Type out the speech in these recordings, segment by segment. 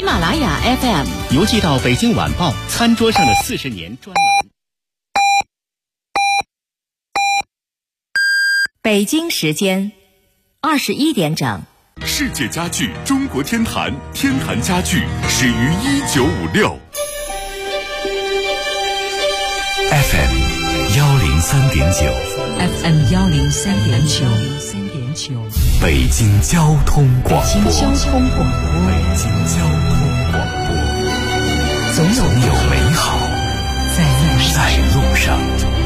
喜马拉雅 FM 邮寄到北京晚报餐桌上的40年专栏。 北京时间21点整。 世界家具中国天坛，天坛家具始于1956。FM 103.9 FM 103.9 北京交通广播。 北京交通广播，总有美好在路上。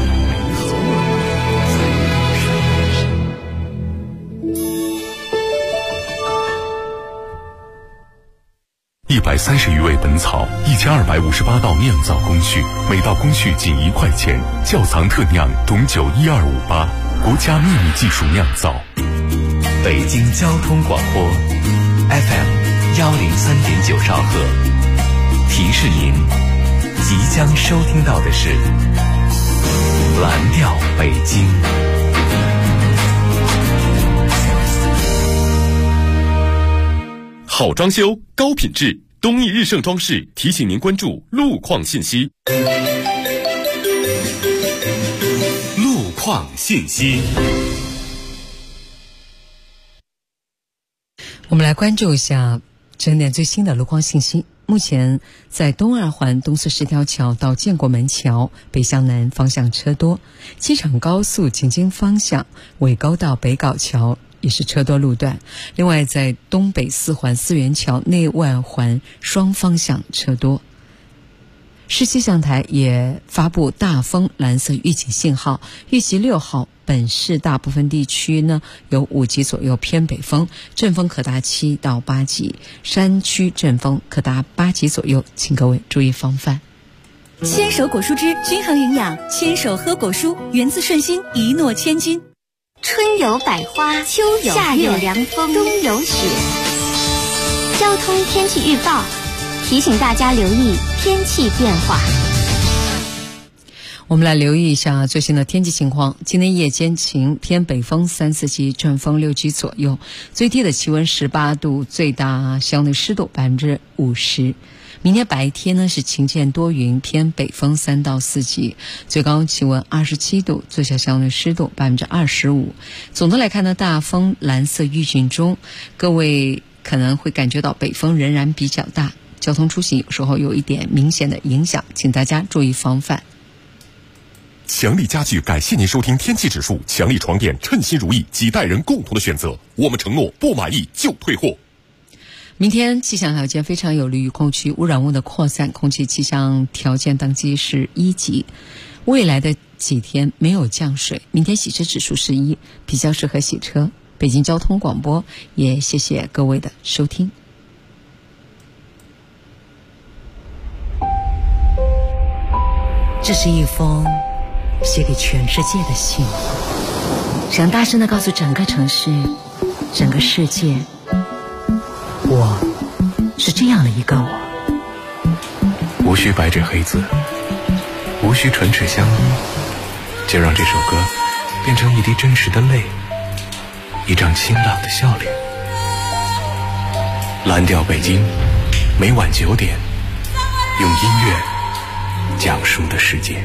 130余味本草，1258道酿造工序，每道工序仅1块钱。窖藏特酿董酒12588，国家秘密技术酿造。 北京交通广播 FM 103.9兆赫，提示您即将收听到的是蓝调北京。 好装修，高品质，东义日盛装饰提醒您关注路况信息。路况信息。 我们来关注一下整点最新的路况信息。目前在东二环东四十条桥到建国门桥北向南方向车多，机场高速京津方向纬高到北碏桥也是车多路段。另外在东北四环四元桥内外环双方向车多。市气象台也发布大风蓝色预警信号，预计6号本市大部分地区呢有5级左右偏北风，阵风可达7到8级，山区阵风可达8级左右，请各位注意防范。 牵手果蔬汁均衡营养，牵手喝果蔬，源自顺心，一诺千金。 春有百花，秋有夏有凉风，冬有雪。交通天气预报提醒大家留意天气变化。 我们来留意一下最新的天气情况。今天夜间晴，偏北风3、4级，阵风6级左右，最低的气温18度，最大相对湿度50%。明天白天呢是晴间多云，偏北风3到4级，最高气温27度，最小相对湿度25%。总的来看呢，大风蓝色预警中，各位可能会感觉到北风仍然比较大，交通出行有时候有一点明显的影响，请大家注意防范。 强力家具感谢您收听天气指数，强力床垫称心如意，几代人共同的选择，我们承诺不满意就退货。 明天气象条件非常有利于空气污染物的扩散，空气气象条件等级是1级。未来的几天没有降水，明天洗车指数是1，比较适合洗车。北京交通广播也谢谢各位的收听。 这是一封写给全世界的信，想大声地告诉整个城市，整个世界，我是这样的一个我。 无需白纸黑字，无需唇齿相依，就让这首歌变成一滴真实的泪，一张清朗的笑脸。蓝调北京，每晚9点，用音乐讲述的世界。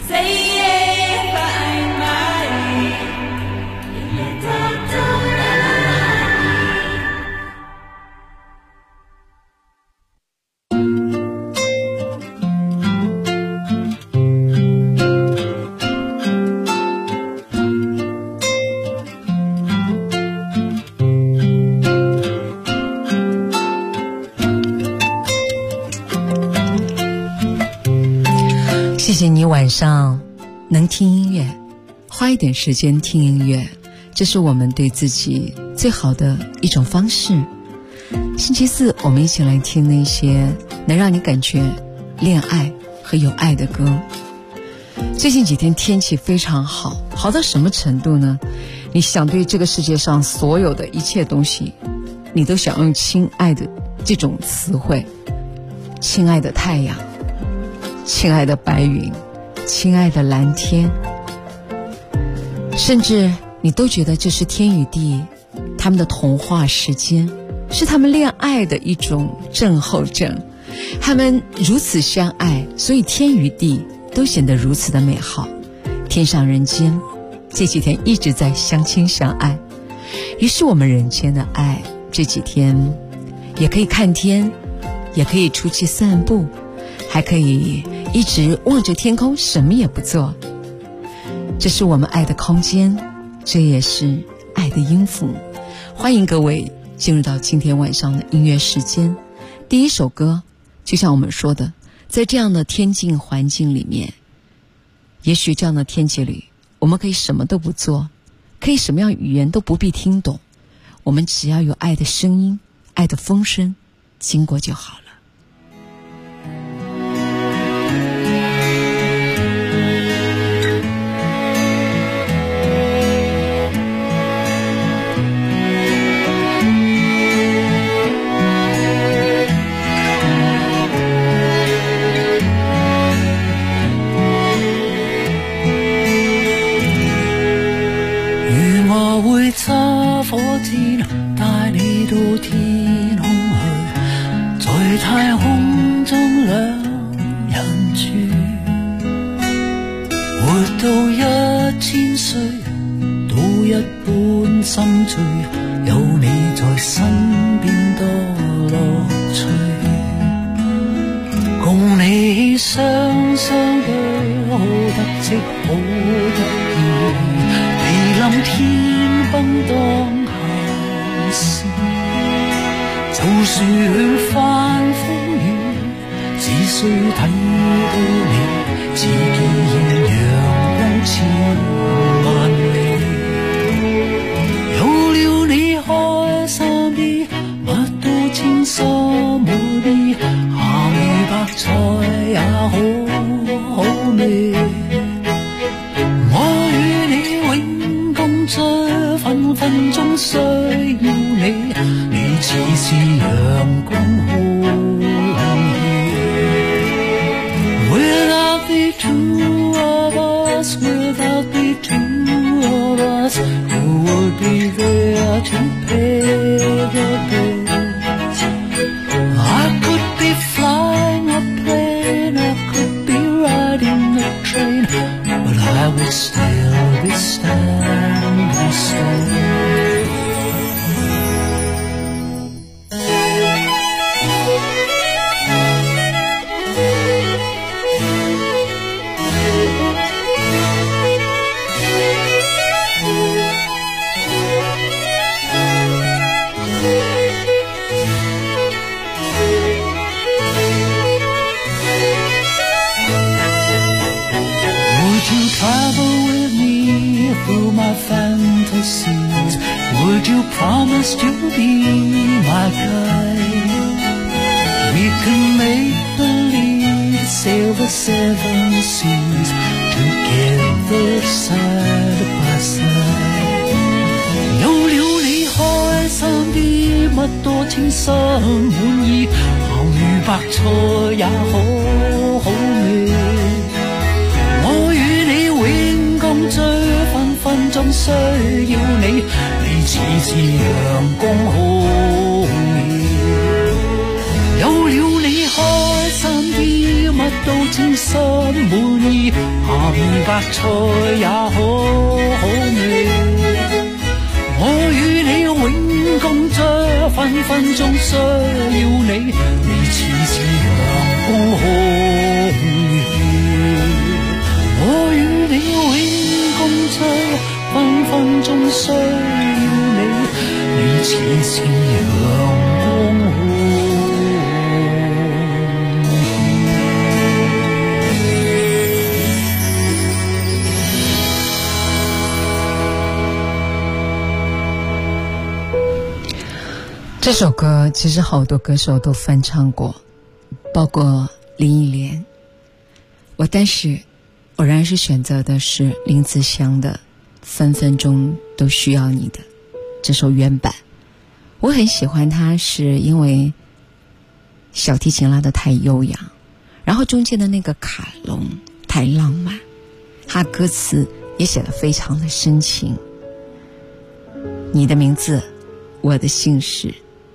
谢谢你晚上能听音乐，花一点时间听音乐，这是我们对自己最好的一种方式。星期四我们一起来听那些能让你感觉恋爱和有爱的歌。最近几天天气非常好，好到什么程度呢？你想对这个世界上所有的一切东西，你都想用亲爱的这种词汇，亲爱的太阳，亲爱的白云，亲爱的蓝天，甚至你都觉得这是天与地他们的童话时间。 是他们恋爱的一种症候症。他们如此相爱，所以天与地都显得如此的美好。天上人间这几天一直在相亲相爱，于是我们人间的爱这几天也可以看天，也可以出去散步，还可以一直望着天空什么也不做。这是我们爱的空间，这也是爱的音符。欢迎各位进入到今天晚上的音乐时间。第一首歌就像我们说的，在这样的天境环境里面，也许这样的天气里我们可以什么都不做，可以什么样语言都不必听懂，我们只要有爱的声音，爱的风声经过就好了。 揸火箭帶你到天空去，在太空中兩人住，活到1000歲都一般心醉，有你在身邊多樂趣，共你雙雙的好得戚好得意，地冧天當下事，就算翻風雨，只需睇到你，自見陽光千萬里。有了你開心啲，乜都稱心滿意，鹹魚白菜也好好味。我與你永共聚，分分鐘需要你，你似是陽光空氣。Without the two of us, without the two of us, who would be there to pay the bills? I could be flying a plane, I could be riding a train, but I would still be standing still. Travel with me through my fantasies. Would you promise to be my guide? We can make believe sail the 7 seas together side by side. 有了你開心啲，乜都稱心滿意，鹹魚白菜也好好味。最分分鐘需要你，你似是陽光空氣。有了你開心啲，乜都稱心滿意，鹹魚白菜也好好味。我與你永共聚，分分鐘需要你，你似是陽光空氣。我與你共聚，分分鐘需要你，你似是陽光空这首歌其实好多歌手都翻唱过，包括林忆莲。但是我仍然是选择的是林子祥的分分钟都需要你的这首原版。我很喜欢它，是因为小提琴拉得太悠扬，然后中间的那个卡农太浪漫，它歌词也写得非常的深情。你的名字，我的姓氏，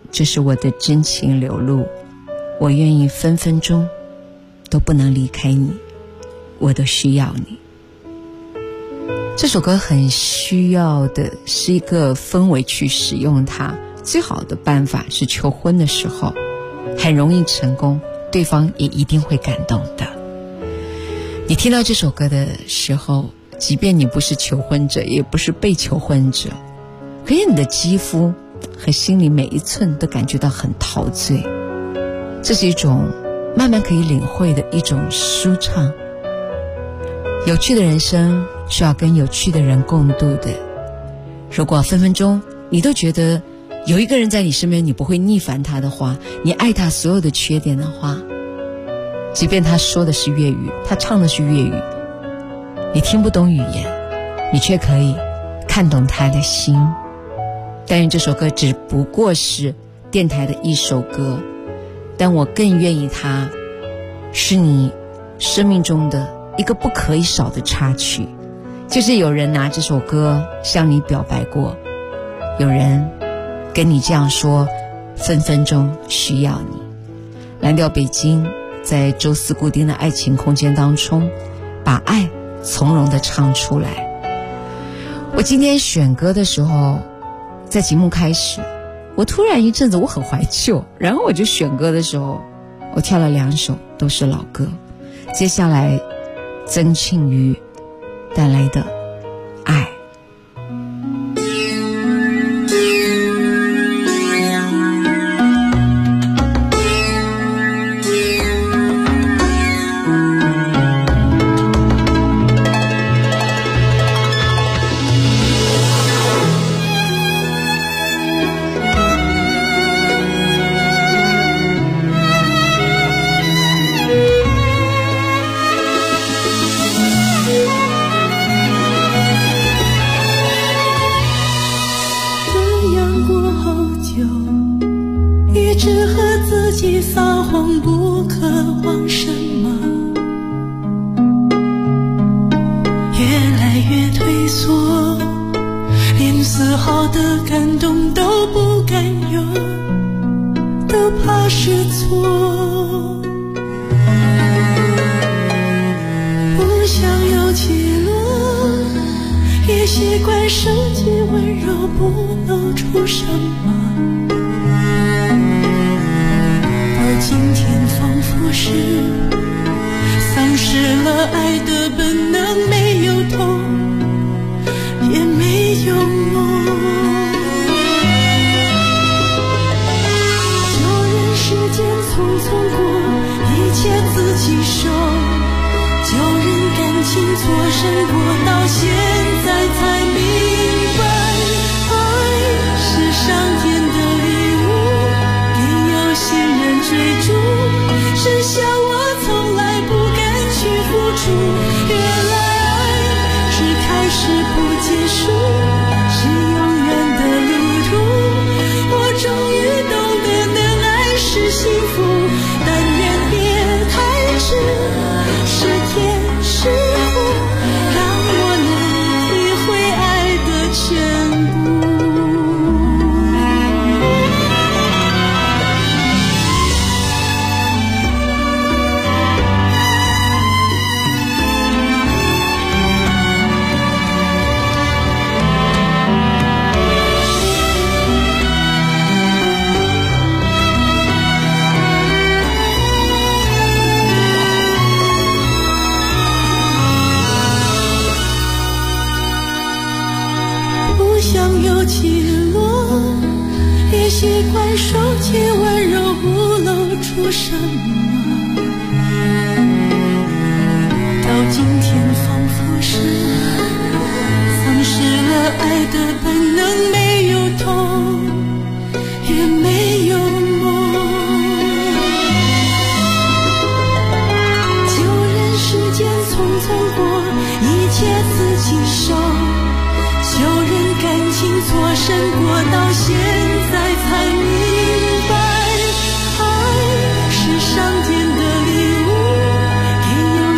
这是我的真情流露，我愿意分分钟都不能离开你，我都需要你。这首歌很需要的是一个氛围去使用它，最好的办法是求婚的时候，很容易成功，对方也一定会感动的。你听到这首歌的时候，即便你不是求婚者，也不是被求婚者，可是你的肌肤和心里每一寸都感觉到很陶醉，这是一种慢慢可以领会的一种舒畅。有趣的人生需要跟有趣的人共度的，如果分分钟你都觉得有一个人在你身边，你不会逆反他的话，你爱他所有的缺点的话，即便他说的是粤语，他唱的是粤语，你听不懂语言，你却可以看懂他的心。但愿这首歌只不过是电台的一首歌，但我更愿意它是你生命中的一个不可以少的插曲，就是有人拿这首歌向你表白过，有人跟你这样说，分分钟需要你。蓝调北京在周四固定的爱情空间当中，把爱从容地唱出来。我今天选歌的时候，在节目开始，我突然一阵子我很怀旧，然后我就选歌的时候，我挑了2首都是老歌。接下来曾庆瑜带来的爱。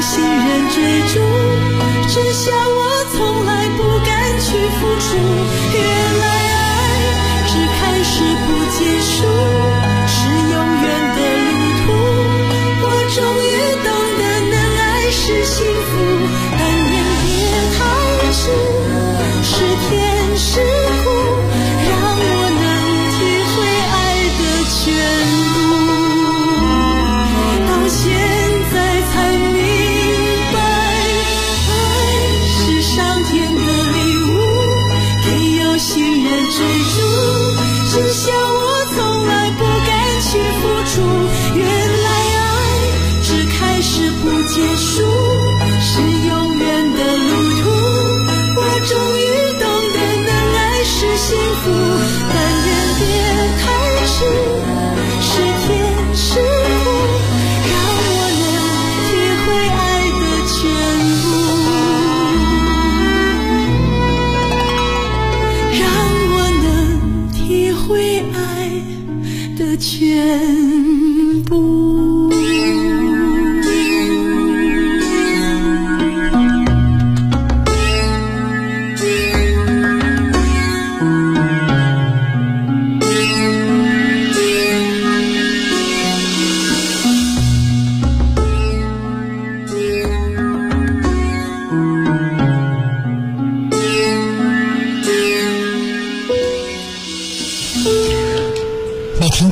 只想我从来不敢去付出。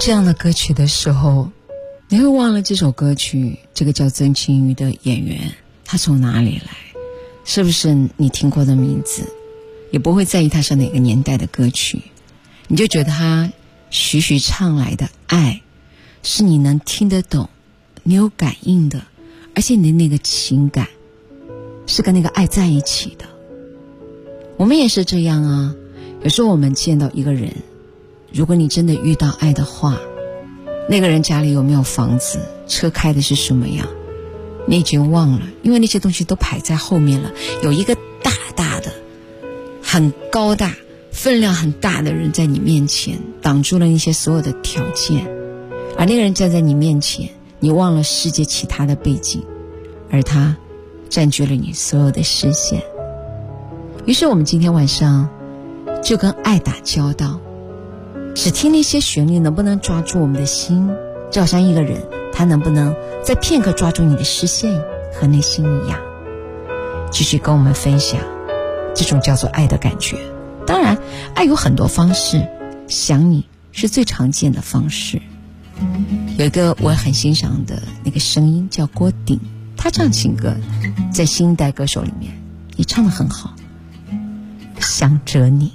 这样的歌曲的时候，你会忘了这首歌曲，这个叫曾庆瑜的演员他从哪里来，是不是你听过的名字，也不会在意他是哪个年代的歌曲，你就觉得他徐徐唱来的爱是你能听得懂，你有感应的，而且你的那个情感是跟那个爱在一起的。我们也是这样啊，有时候我们见到一个人，如果你真的遇到爱的话，那个人家里有没有房子，车开的是什么样，你已经忘了，因为那些东西都排在后面了。有一个大大的很高大分量很大的人在你面前，挡住了那些所有的条件，而那个人站在你面前，你忘了世界其他的背景，而他占据了你所有的视线。于是我们今天晚上就跟爱打交道，只听那些旋律能不能抓住我们的心，就好像一个人他能不能在片刻抓住你的视线和内心一样，继续跟我们分享这种叫做爱的感觉。当然爱有很多方式，想你是最常见的方式。有一个我很欣赏的那个声音叫郭顶，他唱情歌在新一代歌手里面也唱得很好，想着你。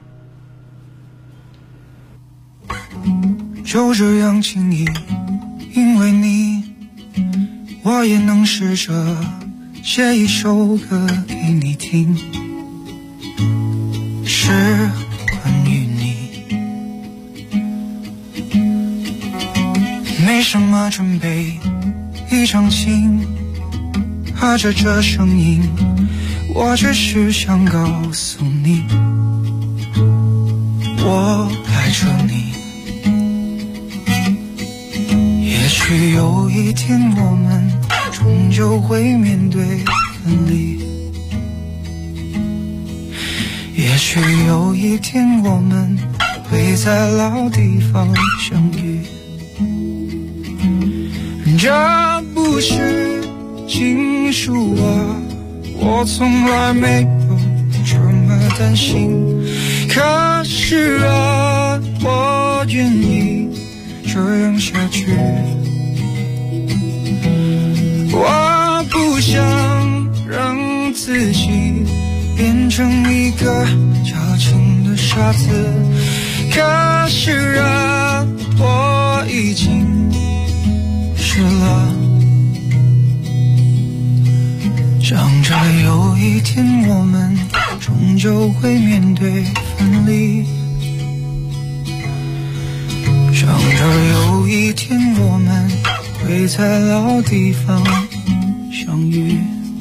就这样轻易，因为你，我也能试着写一首歌给你听，是关于你。没什么准备，一场情，和着这声音，我只是想告诉你，我爱着你。也许有一天我们终究会面对分离，也许有一天我们会在老地方相遇。这不是情书啊，我从来没有这么担心，可是啊，我愿意这样下去。我不想让自己变成一个矫情的傻子，可是啊，我已经是了。想着有一天我们终究会面对分离，想着有一天我们会在老地方相遇。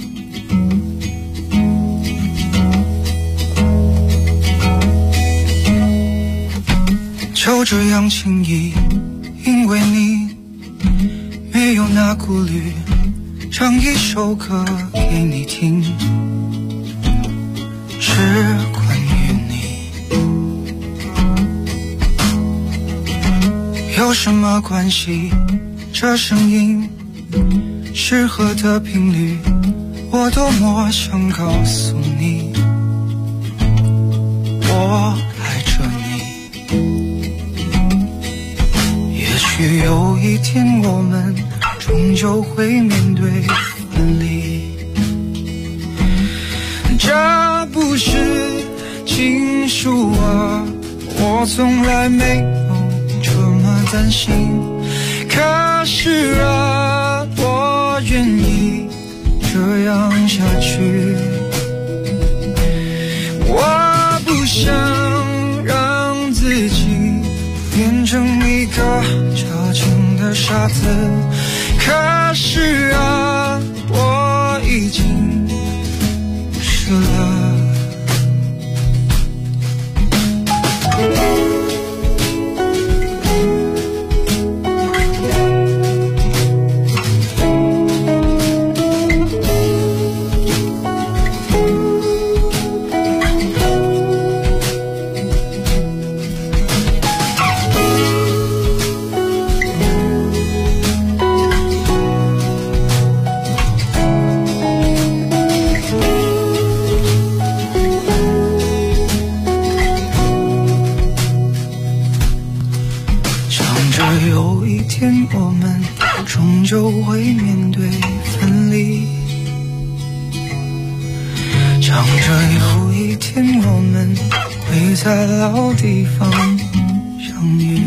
就这样轻易，因为你没有那顾虑，唱一首歌给你听，是关于你。有什么关系？这声音适合的频率，我多么想告诉你，我爱着你。也许有一天我们终究会面对分离，这不是情书啊，我从来没有这么担心，可是啊，我愿意这样下去。我不想让自己变成一个矫情的傻子，可是啊，我已经是了。 就会面对分离。想着以后一天我们会在老地方相遇。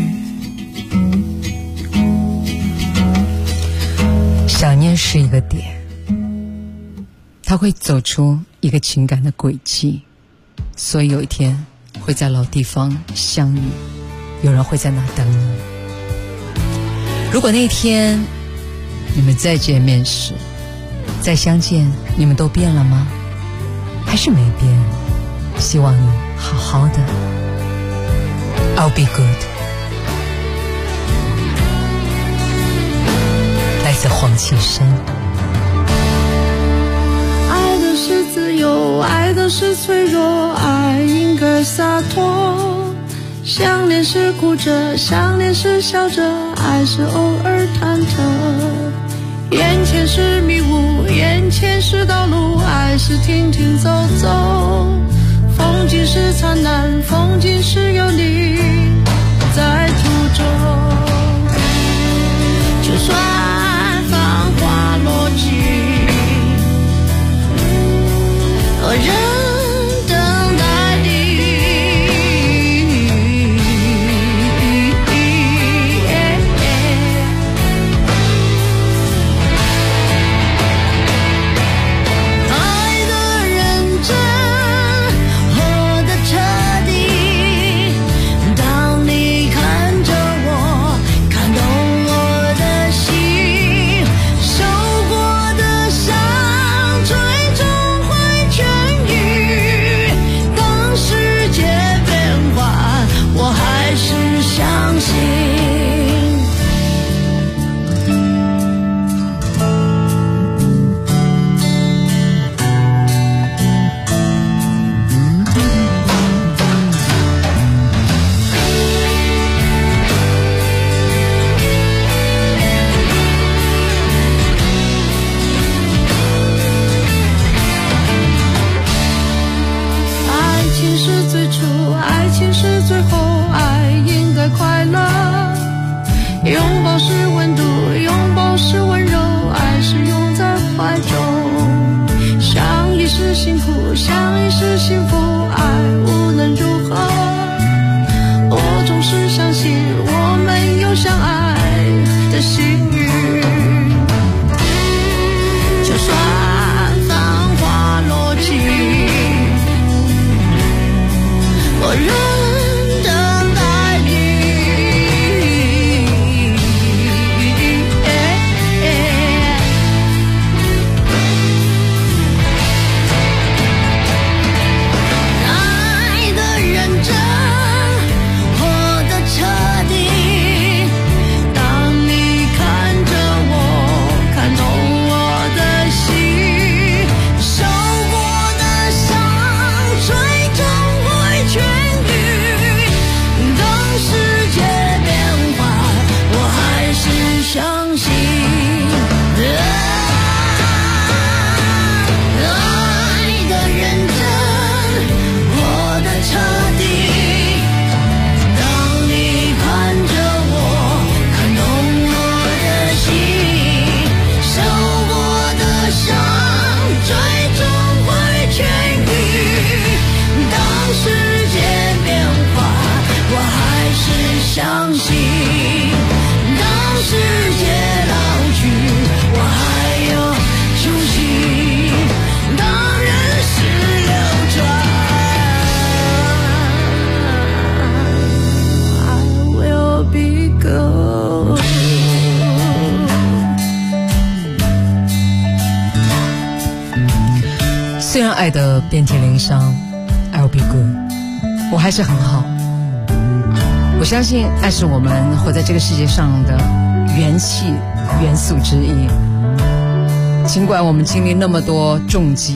想念是一个点，它会走出一个情感的轨迹，所以有一天会在老地方相遇，有人会在那等你。如果那天你们再见面时，再相见，你们都变了吗？还是没变？希望你好好的。 I'll be good。 来自黄绮珊。 爱的是自由，爱的是脆弱，爱应该洒脱。想念是哭着，想念是笑着，爱是偶尔忐忑。眼前是迷雾，眼前是道路，爱是停停走走。风景是灿烂，风景是有你在途中。就算繁华落尽，有人等待你。爱的认真，活得彻底。当你看着我，看懂我的心，受过的伤最终会痊愈。当世界变幻，我还是相信。爱情是最初，爱情是最后，爱应该快乐。拥抱是温度，拥抱是温柔，爱是拥在怀中。相依是辛苦，相依是幸福，爱无论如何，我总是相信我们有相爱的幸运。就算繁华落尽，我仍等待你。爱的认真，活得彻底。当你看着我，看懂我的心，受过的伤最终会痊愈。当世界变幻，我还是相信。爱的认真，活得彻底。当你看着我，看懂我的心，受过的伤最终会痊愈。当世界变化，我还是相信。当世界老去，我还有初心。当人世流转， I will be good。 虽然爱的遍体鳞伤 I'll be good， 我还是很好。我相信爱是我们活在这个世界上的元气元素之一。尽管我们经历那么多重击，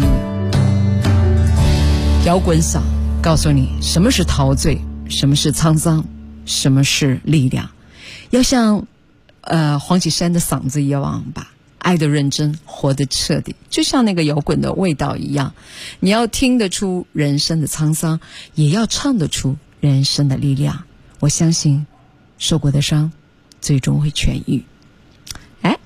摇滚嗓告诉你什么是陶醉，什么是沧桑，什么是力量。要像黄绮珊的嗓子一样吧，爱的认真，活得彻底，就像那个摇滚的味道一样。你要听得出人生的沧桑，也要唱得出人生的力量。我相信受过的伤最终会痊愈。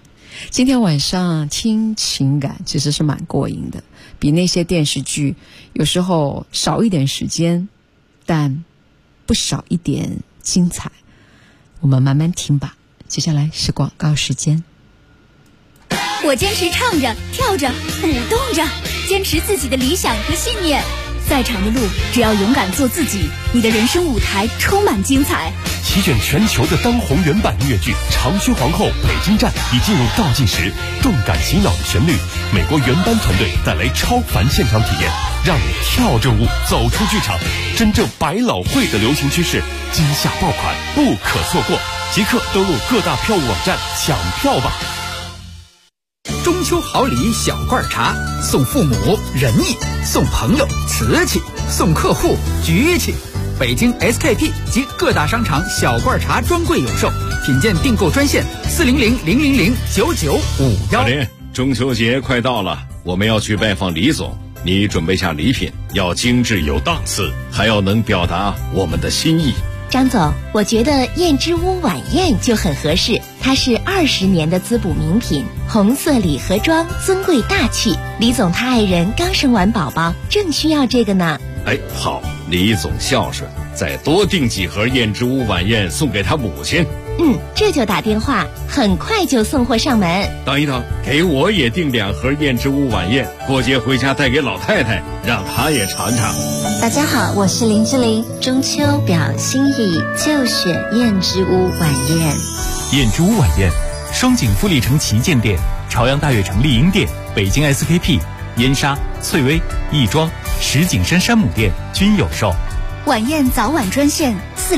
今天晚上听情感其实是蛮过瘾的，比那些电视剧有时候少一点时间，但不少一点精彩。我们慢慢听吧。接下来是广告时间。 我坚持唱着、跳着、舞动着，坚持自己的理想和信念。再长的路，只要勇敢做自己，你的人生舞台充满精彩。 席卷全球的当红原版音乐剧《长须皇后》北京站已进入倒计时，动感洗脑的旋律，美国原班团队带来超凡现场体验，让你跳着舞走出剧场。真正百老汇的流行趋势，今夏爆款不可错过，即刻登录各大票务网站抢票吧。 中秋好礼小罐茶，送父母仁义，送朋友瓷器，送客户局气。北京 SKP 及各大商场小罐茶专柜有售，品鉴订购专线400-000-9951。 小林，中秋节快到了，我们要去拜访李总，你准备下礼品，要精致有档次，还要能表达我们的心意。 张总，我觉得燕之屋晚宴就很合适，它是20年的滋补名品，红色礼盒装，尊贵大气。李总他爱人刚生完宝宝，正需要这个呢。 哎，好，李总孝顺，再多订几盒燕之屋晚宴送给他母亲。 这就打电话，很快就送货上门。 等一等，给我也订2盒燕之屋晚宴，过节回家带给老太太，让她也尝尝。 大家好，我是林志玲，中秋表心意就选燕之屋晚宴。 燕之屋晚宴，双井富力城旗舰店、朝阳大悦城丽婴店、北京 SKP、燕莎、翠微、亦庄、石景山山姆店均有售。 晚宴早晚专线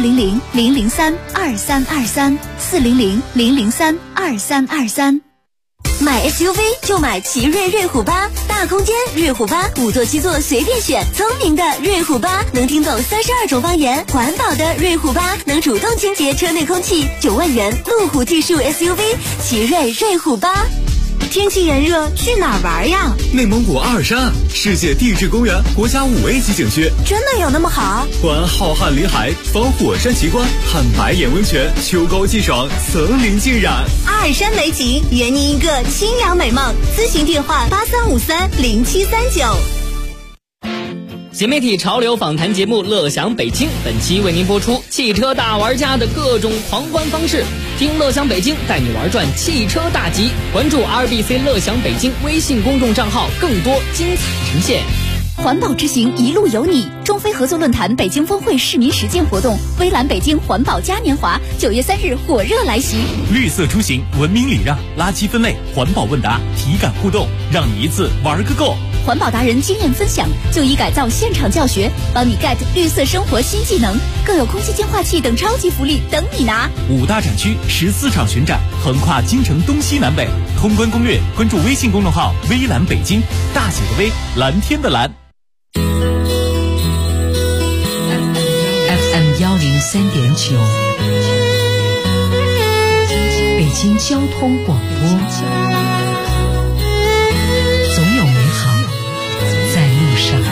400-003-2323，400-003-2323。 买 SUV 就买奇瑞瑞虎8，大空间瑞虎8，5座7座随便选，聪明的瑞虎8能听懂32种方言，环保的瑞虎8能主动清洁车内空气，9万元路虎技术 SUV 奇瑞瑞虎8。天气炎热，去哪儿玩呀？ 内蒙古阿尔山，世界地质公园国家5A 级景区， 真的有那么好？ 观浩瀚林海，访火山奇观，看白眼温泉，秋高气爽，层林尽染。 阿尔山美景，圆您一个清凉美梦。咨询电话83530739。 新媒体潮流访谈节目《乐享北京》，本期为您播出汽车大玩家的各种狂欢方式。听乐享北京带你玩转汽车大集，关注 RBC 乐享北京微信公众账号，更多精彩呈现。 环保之行一路有你，中非合作论坛北京峰会市民实践活动，微蓝北京环保嘉年华9月3日火热来袭。 绿色出行，文明礼让，垃圾分类，环保问答，体感互动，让你一次玩个够。 环保达人经验分享，就医改造现场教学，帮你 get 绿色生活新技能，更有空气净化器等超级福利等你拿。 5大展区14场巡展，横跨京城东西南北。通关攻略，关注微信公众号微蓝北京，大写的微，蓝天的蓝。 FM 103.9，北京交通广播，总有美好在路上。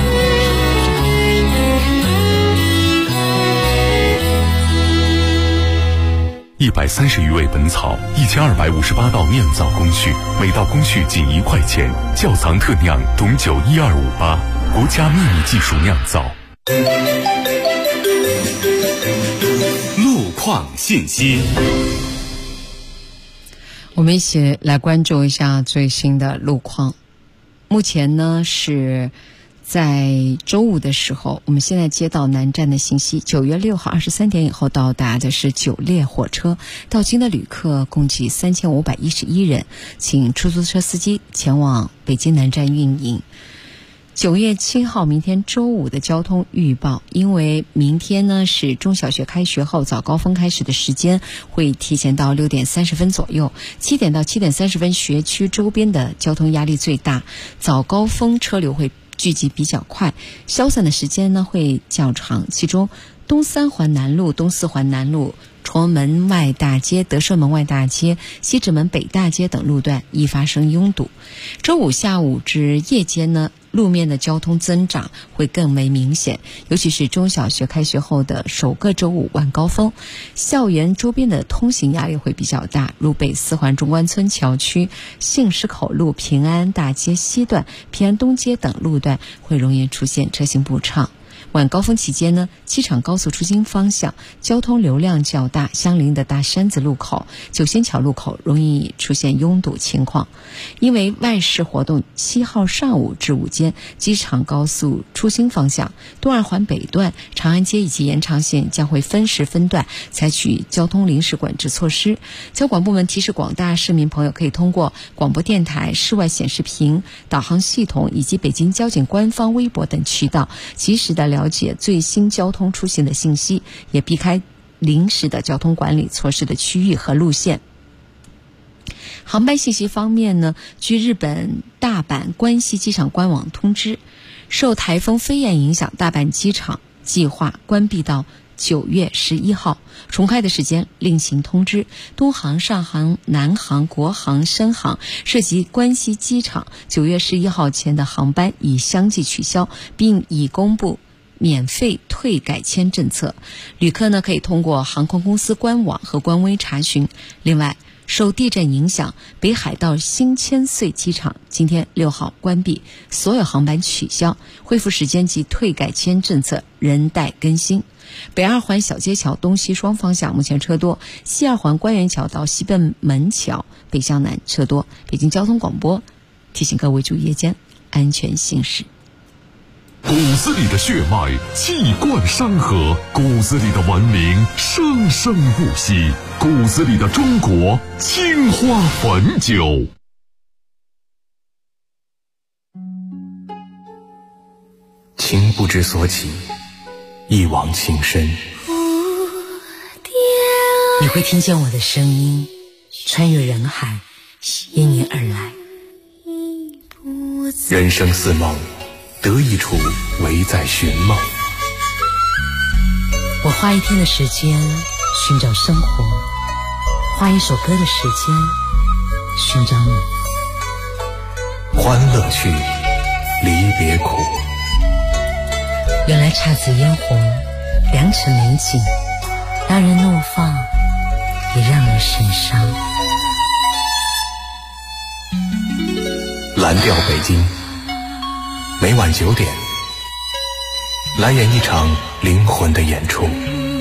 130余味本草，1258道酿造工序，每道工序仅1块钱。窖藏特酿董酒12588，国家秘密技术酿造。 路况信息， 我们一起来关注一下最新的路况。目前呢是在周五的时候，我们现在接到南站的信息，9月6号23点以后到达的是9列火车，到京的旅客共计3511人，请出租车司机前往北京南站运营。9月7号明天周五的交通预报，因为明天呢是中小学开学后早高峰开始的时间，会提前到6点30分左右，7点到7点30分学区周边的交通压力最大，早高峰车流会聚集比较快，消散的时间呢会较长，其中东三环南路、东四环南路、 崇文门外大街、德顺门外大街、西直门北大街等路段易发生拥堵。周五下午至夜间呢，路面的交通增长会更为明显，尤其是中小学开学后的首个周五晚高峰，校园周边的通行压力会比较大，如北四环中关村桥区、杏石口路、平安大街西段、平安东街等路段会容易出现车行不畅。晚高峰期间呢，机场高速出京方向交通流量较大，相邻的大山子路口、九仙桥路口容易出现拥堵情况。因为外事活动，7号上午至午间，机场高速出京方向东二环北段、长安街以及延长线将会分时分段采取交通临时管制措施。交管部门提示广大市民朋友，可以通过广播电台、室外显示屏、导航系统以及北京交警官方微博等渠道，及时的了解最新交通出行的信息，也避开临时的交通管理措施的区域和路线。航班信息方面呢，据日本大阪关西机场官网通知，受台风飞燕影响，大阪机场计划关闭到9月11号，重开的时间另行通知。东航、上航、南航、国航、深航涉及关西机场9月11号前的航班已相继取消，并已公布免费退改签政策，旅客呢可以通过航空公司官网和官微查询。另外，受地震影响，北海道新千岁机场今天6号关闭，所有航班取消，恢复时间及退改签政策仍待更新。北二环小街桥东西双方向目前车多，西二环官园桥到西奔门桥北向南车多。北京交通广播提醒各位注意夜间安全行驶。 骨子里的血脉气贯山河，骨子里的文明生生不息，骨子里的中国青花汾酒。 情不知所起，一往情深。 你会听见我的声音穿越人海，因你而来。 人生似梦，得一处唯在寻梦。 我花一天的时间寻找生活，花一首歌的时间寻找你。 欢乐去，离别苦。 原来姹紫嫣红，良辰美景，让人怒放，也让人神伤。 蓝调北京，每晚9点，来演一场灵魂的演出。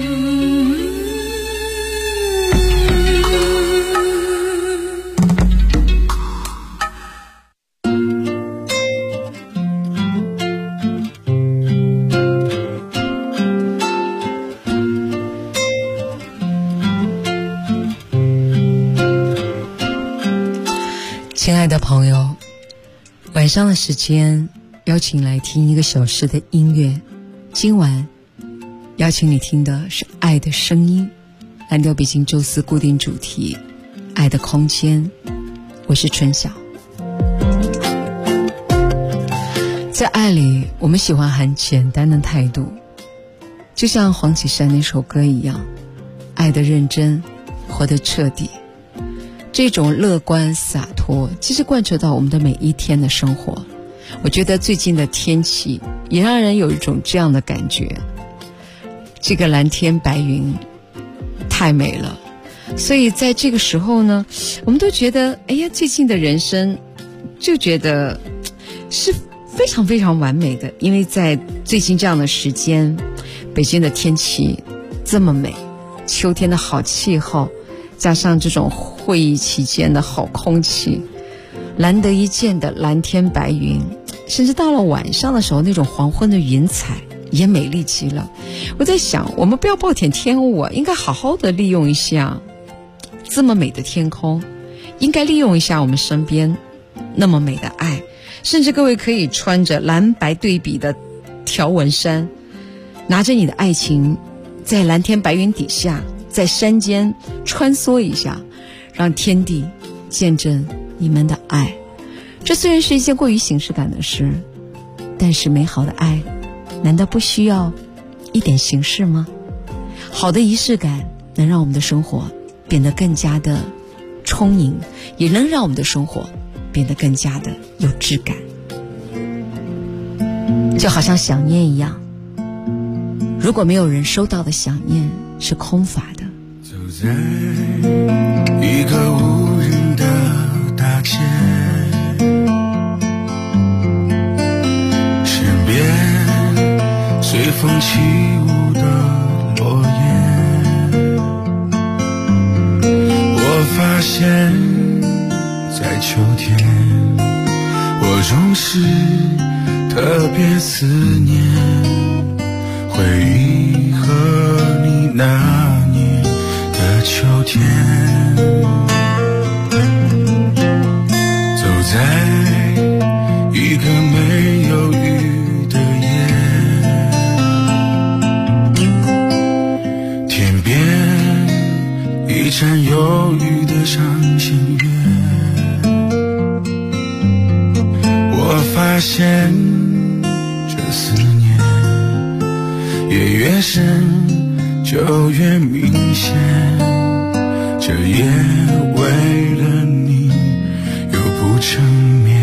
亲爱的朋友，晚上的时间邀请来听1个小时的音乐。今晚邀请你听的是爱的声音，蓝调北京周四固定主题，爱的空间。我是春晓。在爱里，我们喜欢很简单的态度，就像黄绮珊那首歌一样，爱的认真，活得彻底。这种乐观洒脱其实贯彻到我们的每一天的生活。我觉得最近的天气也让人有一种这样的感觉，这个蓝天白云太美了，所以在这个时候呢，我们都觉得哎呀，最近的人生就觉得是非常非常完美的。因为在最近这样的时间，北京的天气这么美，秋天的好气候，加上这种会议期间的好空气，难得一见的蓝天白云，甚至到了晚上的时候，那种黄昏的云彩也美丽极了。我在想，我们不要暴殄天物啊，应该好好的利用一下这么美的天空，应该利用一下我们身边那么美的爱。甚至各位可以穿着蓝白对比的条纹衫，拿着你的爱情，在蓝天白云底下，在山间穿梭一下，让天地见证你们的爱。这虽然是一件过于形式感的事，但是美好的爱难道不需要一点形式吗？好的仪式感能让我们的生活变得更加的充盈，也能让我们的生活变得更加的有质感。就好像想念一样，如果没有人收到的想念是空乏的。 走在一个无人的大街，身边随风起舞的落叶，我发现在秋天我总是特别思念回忆和你那年的秋天，走在一个没有雨的夜，天边一盏忧郁的伤心月，我发现这思念也越深就越明显，这夜为了你又不成眠。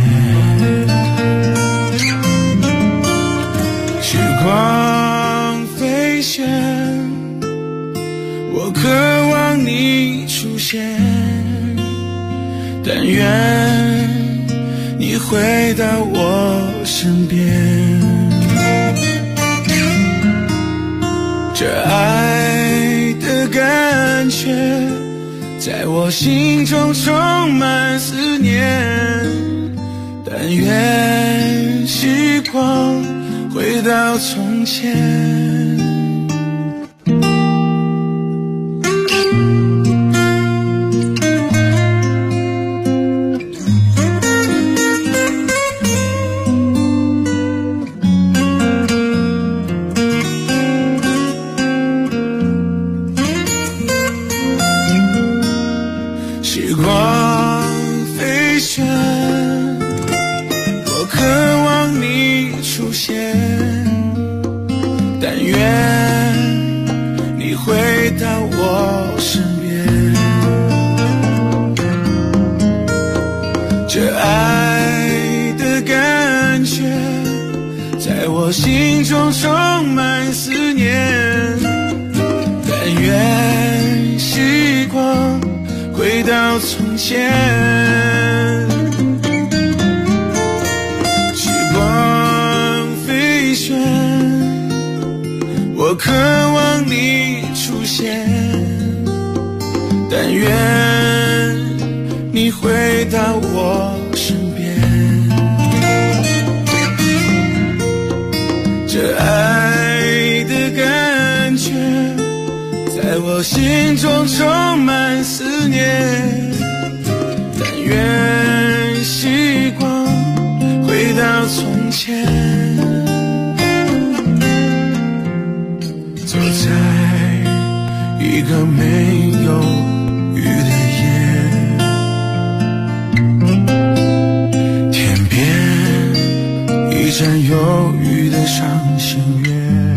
时光飞旋，我渴望你出现，但愿你回到我身边，这爱的感觉在我心中充满思念，但愿时光回到从前。心中充满思念，但愿时光回到从前。时光飞旋，我渴望你出现，但愿你回到我身边。这爱的感觉在我心中充满思念，但愿时光回到从前。走在一个没有雨的夜，天边一盏忧郁的伤心月，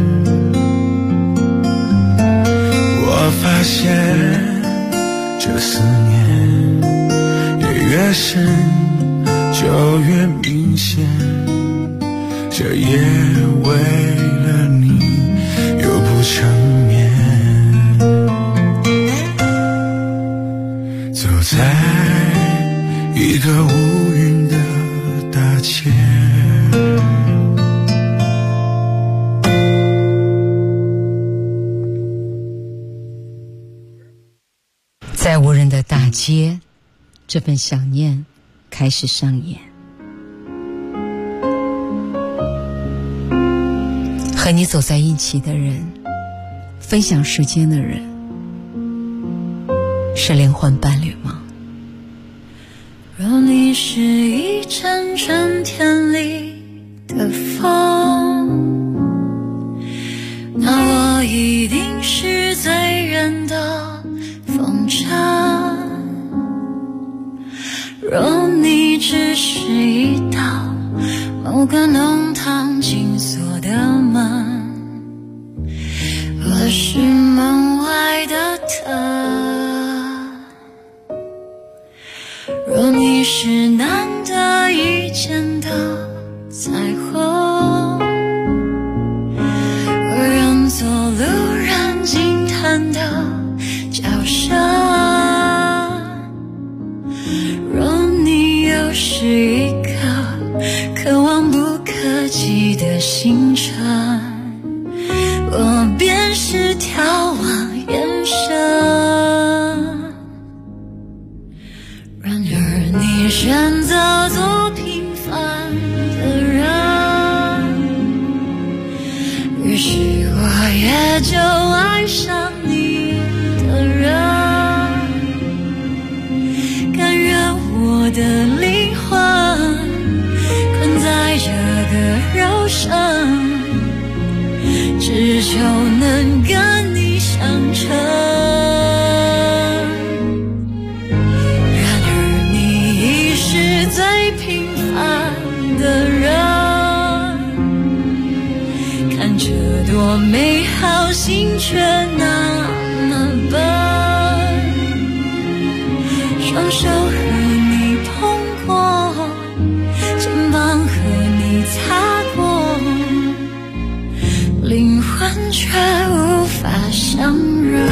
我发现这思念也越深就越明显，这夜为了你又不成眠，走在一个无人的大街， 在无人的大街，这份想念开始上演。和你走在一起的人，分享时间的人，是灵魂伴侣吗？ 若你是一阵春天里的风，那我一定是醉人的风筝。若你只是一道某个弄堂紧锁的门，我是门外的灯。 是难得一见的彩虹，我愿做路人惊叹的脚声。若你又是一个可望不可及的星辰，我便是眺望眼神。然而你选择做平凡的人，于是我也就爱上你的人。甘愿我的灵魂困在这个肉身，只求能跟你相称。然而你已是最平凡的人，看着多美好，心却那么笨。双手和你碰过，肩膀和你擦过，灵魂却无法相认。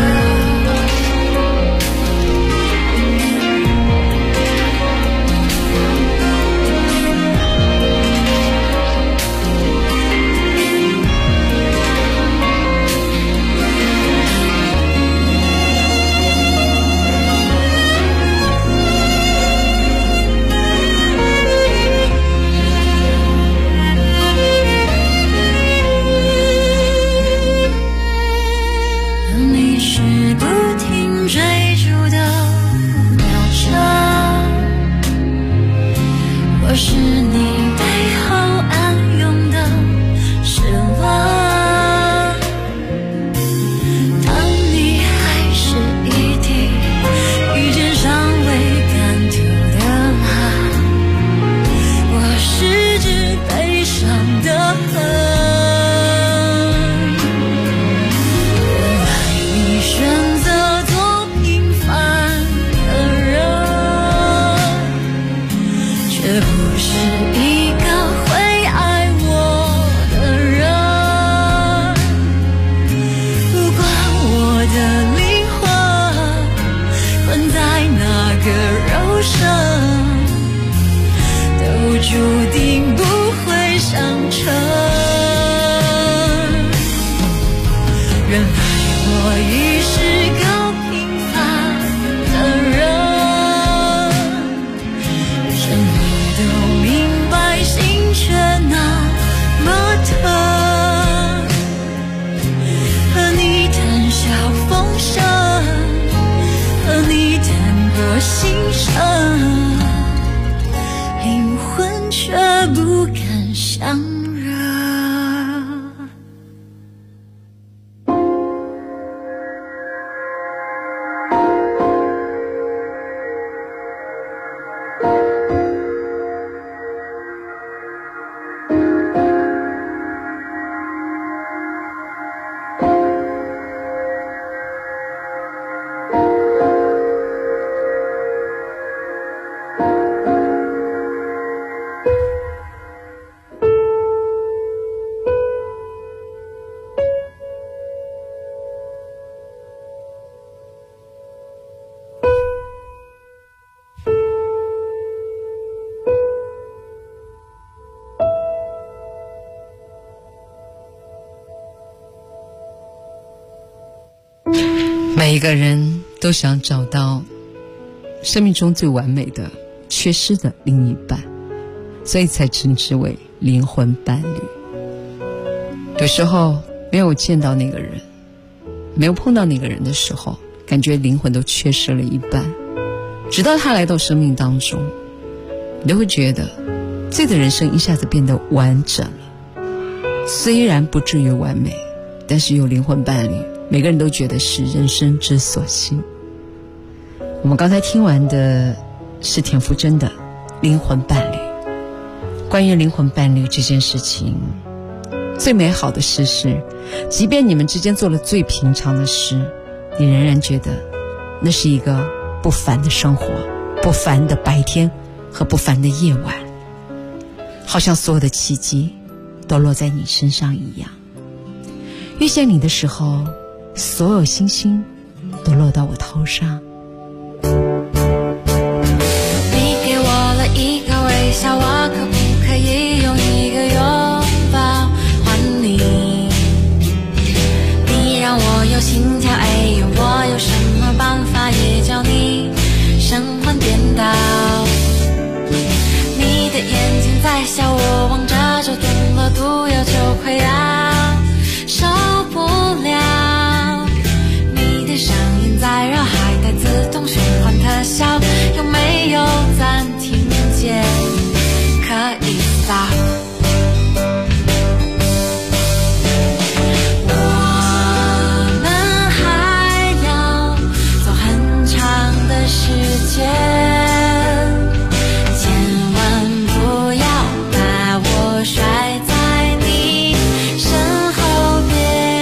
每一个人都想找到生命中最完美的缺失的另一半，所以才称之为灵魂伴侣。有时候没有见到那个人，没有碰到那个人的时候，感觉灵魂都缺失了一半，直到他来到生命当中，你都会觉得自己的人生一下子变得完整了。虽然不至于完美，但是有灵魂伴侣，每个人都觉得是人生之所幸。我们刚才听完的是田馥甄的灵魂伴侣。关于灵魂伴侣这件事情，最美好的事是，即便你们之间做了最平常的事，你仍然觉得那是一个不凡的生活，不凡的白天和不凡的夜晚，好像所有的奇迹都落在你身上一样。遇见你的时候，所有星星都落到我头上。 你给我了一个微笑，我可不可以用一个拥抱还你？你让我有心跳，哎呦，我有什么办法也叫你神魂颠倒？你的眼睛在笑，我望着就中了毒药，就快要受不了。你的声音在绕，还带自动循环特效，有没有暂停键可以扫？我们还要走很长的时间，甩在你身后边，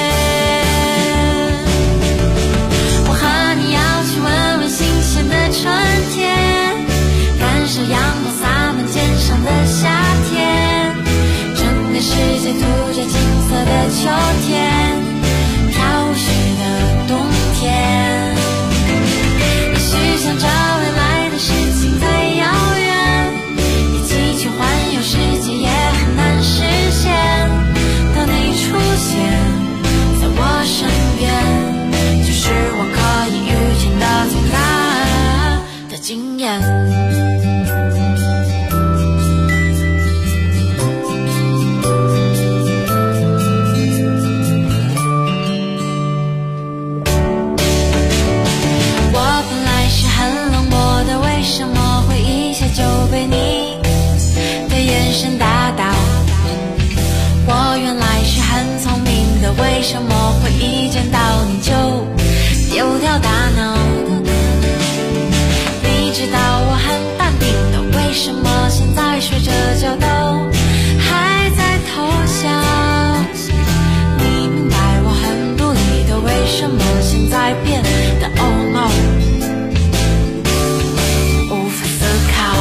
我和你要去闻闻新鲜的春天，感受阳光洒满肩上的夏天，整个世界涂着金色的秋天，飘雪的冬天。也许想着未来的事情太遥远，也祈求环游世界也很难实现，当你出现在我身边，就是我可以遇见的最大的惊艳。我本来是很冷漠的，为什么会一下就被你的眼神打倒？我原来是很聪明的，为什么会一见到你就丢掉大脑？你知道我很淡定的，为什么现在睡着觉都还在偷笑？你明白我很努力的，为什么现在变得oh no，无法思考。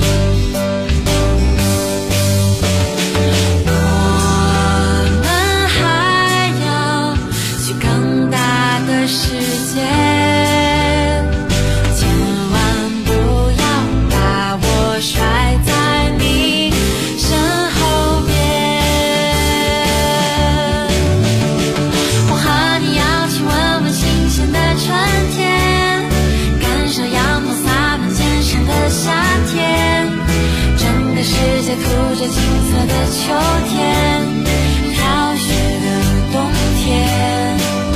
世界，千万不要把我甩在你身后边。我和你要去闻闻新鲜的春天，感受阳光洒满肩上的夏天，整个世界涂着金色的秋天，飘雪的冬天。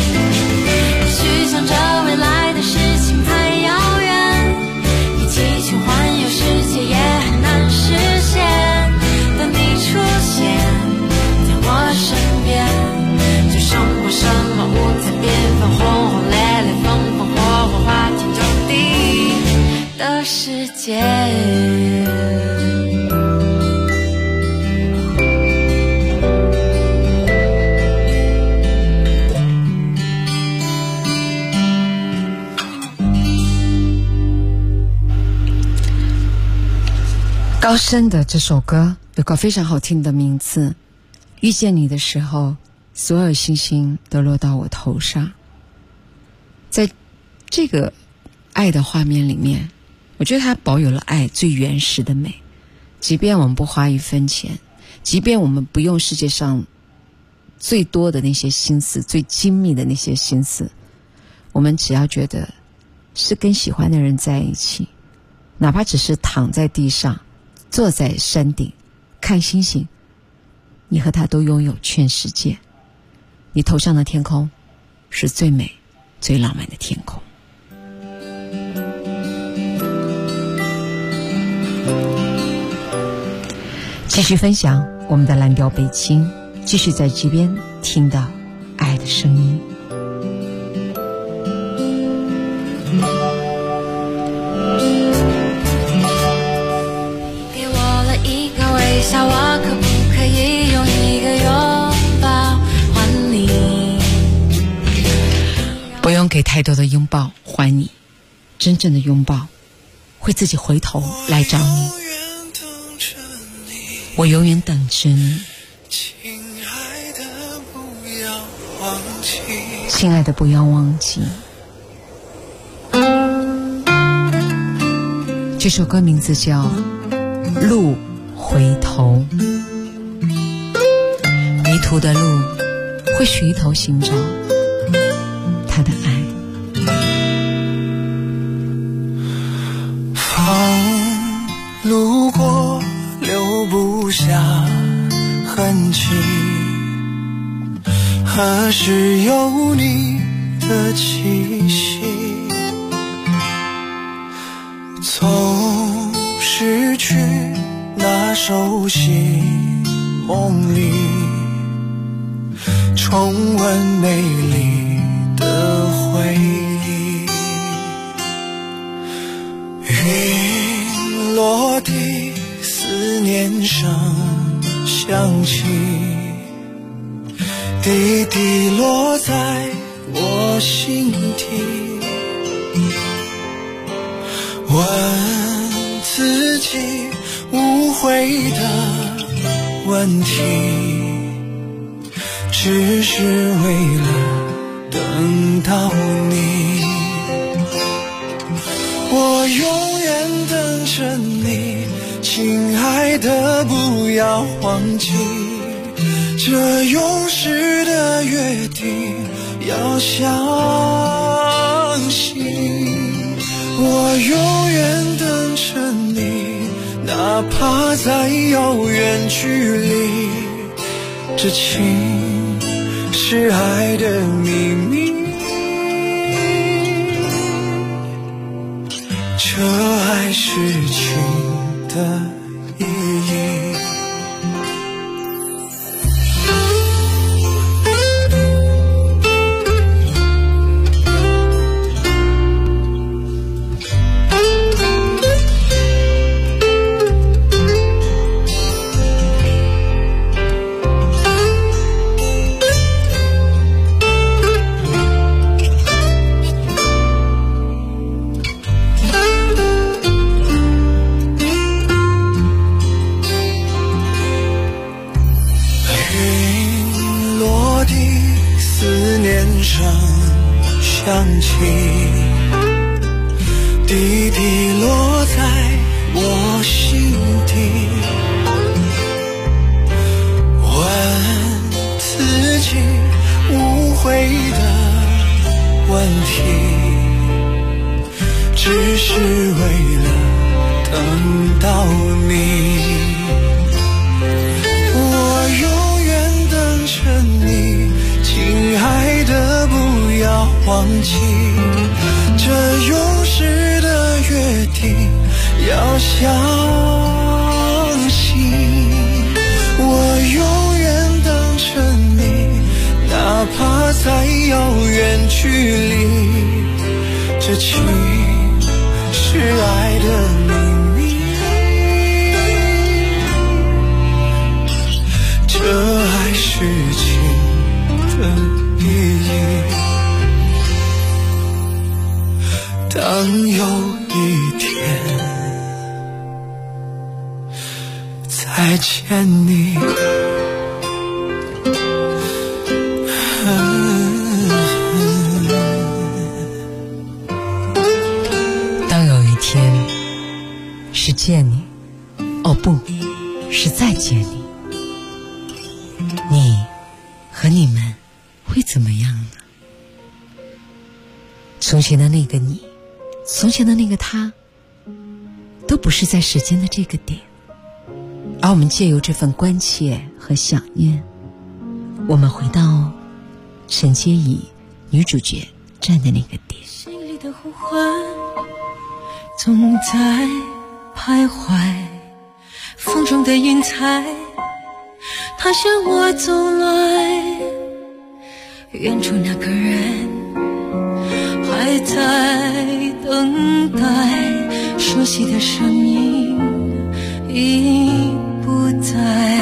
想着未来的事情太遥远，也祈求环游世界也很难实现，当你出现在我身边，就生活什么五彩缤纷，轰轰烈烈，风风火火，花天酒地的世界。 高深的这首歌有个非常好听的名字，遇见你的时候，所有星星都落到我头上。在这个爱的画面里面，我觉得它保有了爱最原始的美。即便我们不花一分钱，即便我们不用世界上最多的那些心思，最精密的那些心思，我们只要觉得是跟喜欢的人在一起，哪怕只是躺在地上，坐在山顶看星星，你和他都拥有全世界。你头上的天空是最美最浪漫的天空。继续分享我们的蓝调北京，继续在这边听到爱的声音。 我可不可以用一个拥抱还你？ 不用给太多的拥抱还你，真正的拥抱会自己回头来找你。我永远等着你，亲爱的不要忘记。这首歌名字叫《路回头》，迷途的路会回头寻找他的爱。 风路过留不下痕迹，何时有你的气息，总失去那熟悉梦里，重温美丽的回忆。云落地，思念声响起，滴滴落在我心底，问自己无悔的问题，只是为了等到你。我永远等着你，亲爱的不要忘记，这永世的约定要相信。我永远等着你，哪怕在遥远距离，这情是爱的秘密，这爱是情的意义。响起，滴滴落在我心底，问自己无悔的问题，只是为了等到你。我永远等着你，亲爱的不要忘记，这永世的约定要相信。我永远等着你，哪怕在遥远距离，这情是爱的秘密，这爱是情的意义。当有一天再见你， 当有一天是见你，哦不，是再见你，你和你们会怎么样呢？从前的那个你，从前的那个他，都不是在时间的这个点，而我们借由这份关切和想念，我们回到陈洁仪女主角站的那个点。 心里的呼唤总在徘徊，风中的云彩它向我走来，远处那个人还在等待，熟悉的声音已不在。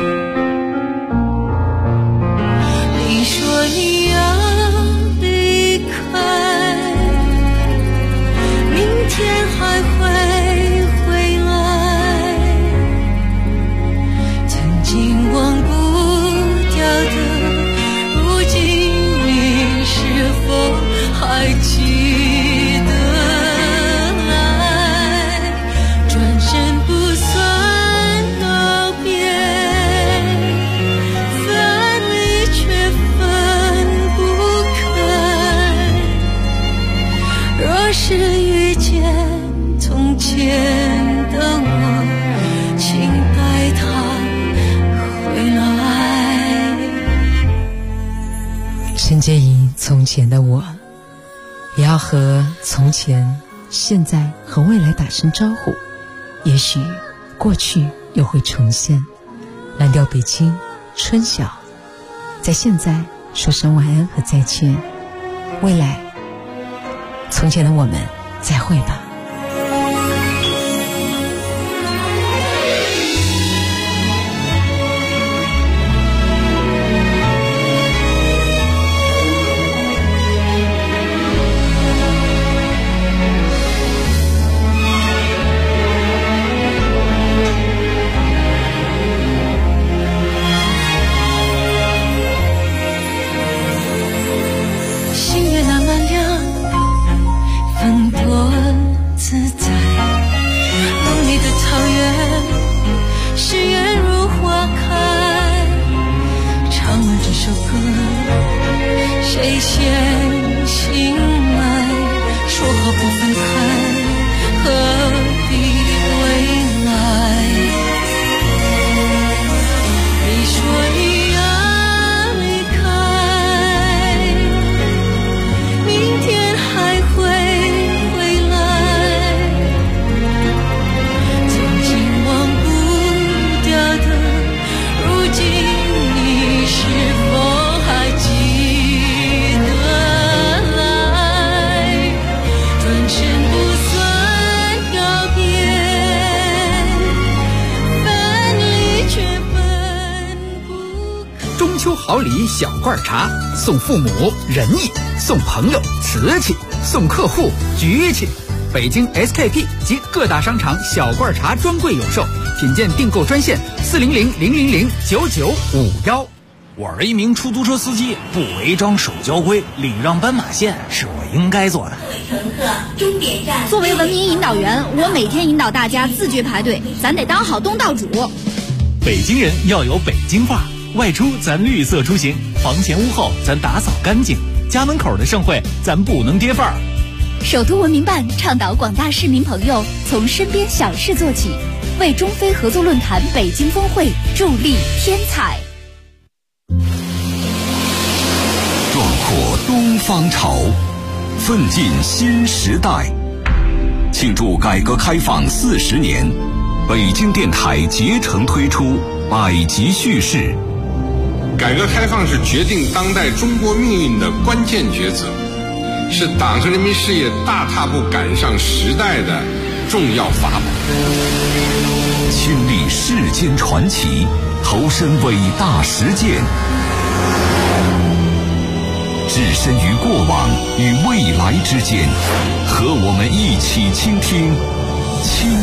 你说你要离开，明天还会从前的我，也要和从前、现在和未来打声招呼。也许过去又会重现。蓝调北京，春晓，在现在说声晚安和再见。未来，从前的我们，再会吧。 谁先醒来？说好不分开，何必为难？你说你要离开，明天还会回来。曾经忘不掉的，如今你是否还记中秋好礼小罐茶，送父母仁义，送朋友瓷器，送客户局气。北京 SKP 及各大商场小罐茶专柜有售，品鉴订购专线400-000-9951。 我是一名出租车司机，不违章守交规，礼让斑马线是我应该做的。 乘客，终点站。作为文明引导员，我每天引导大家自觉排队，咱得当好东道主。 北京人要有北京话，外出咱绿色出行，房前屋后咱打扫干净，家门口的盛会咱不能跌范儿。 首都文明办倡导广大市民朋友从身边小事做起，为中非合作论坛北京峰会助力添彩。 壮阔东方潮，奋进新时代。庆祝改革开放40年，北京电台竭诚推出百集叙事。 改革开放是决定当代中国命运的关键抉择，是党和人民事业大踏步赶上时代的重要法宝。 亲历世间传奇，投身伟大实践，置身于过往与未来之间，和我们一起倾听